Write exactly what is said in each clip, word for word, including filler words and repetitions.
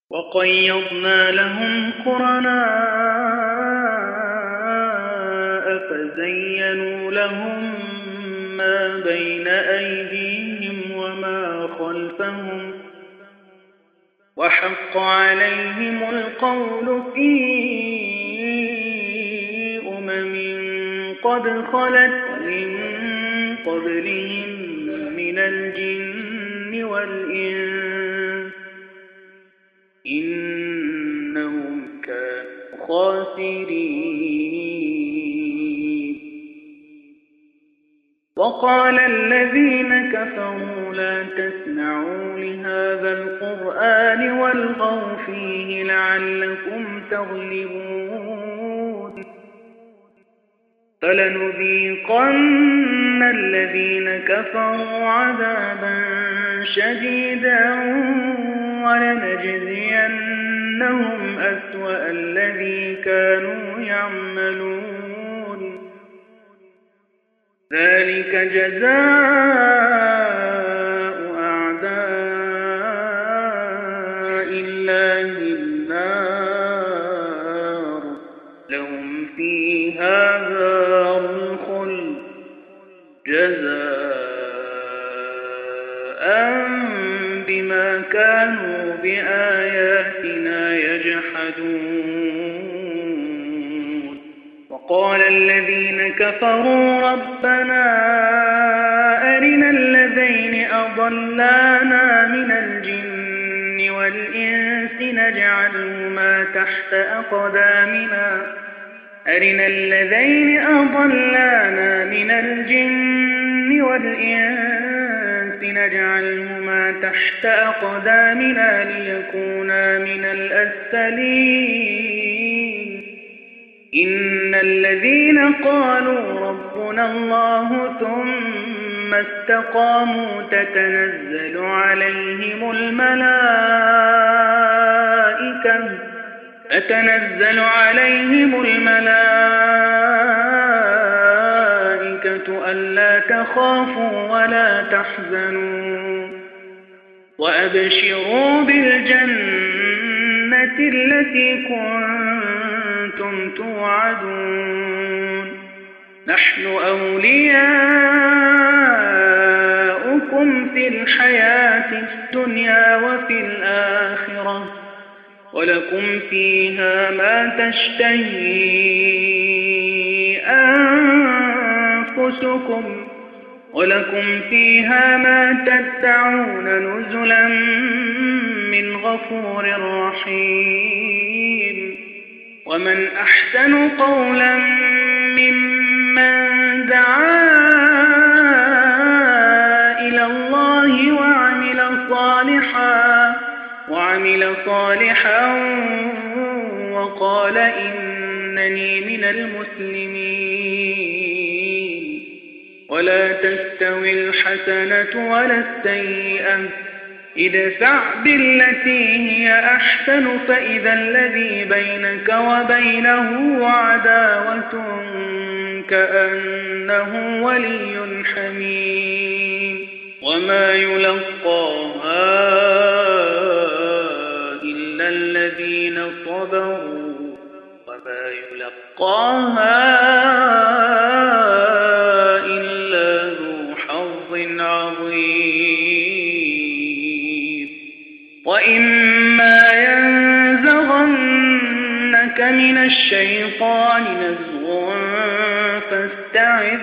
وقيضنا لهم قرناء فزينوا لهم ما بين أيديهم وما خلفهم وحق عليهم القول في أمم قد خلت من قبلهم من الجن والإنس إنهم كانوا خاسرين. وقال الذين كفروا لا تسمعوا لهذا القرآن والغوا فيه لعلكم تغلبون فلنذيقن الذين كفروا عذابا شديدا ولنجزينهم أسوأ الذي كانوا يعملون ذلك جزاء أعداء الله النار لهم فيها دار الخلد جزاء بما كانوا بآياتنا يجحدون. وقال الذين كفروا ربنا أرنا الذين أضلانا من الجن والإنس نجعلهما تحت أقدامنا أرنا الذين أضلانا من الجن والإنس نجعلهما تحت أقدامنا ليكونا من الأسفلين إن الذين قالوا ربنا الله ثم استقاموا تتنزل عليهم الملائكة تتنزل عليهم الملائكة ألا تخافوا ولا تحزنوا وأبشروا بالجنة التي كنتم توعدون نحن أولياؤكم في الحياة الدنيا وفي الآخرة ولكم فيها ما تشتهي أنفسكم ولكم فيها ما تدعون نزلا من غفور رحيم. ومن أحسن قولا ممن دعا إلى الله وعمل صالحا وعمل صالحا وقال إنني من المسلمين. ولا تستوي الحسنة ولا السيئة ادفع بالتي هي أحسن فإذا الذي بينك وبينه عداوة كأنه ولي حميم. وما يلقاها إلا الذين صبروا وما يلقاها إلا ذو حظ عظيم. وإما ينزغنك من الشيطان نزغ فاستعذ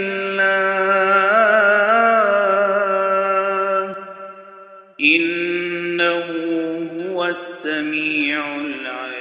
بالله إنه هو السميع العليم.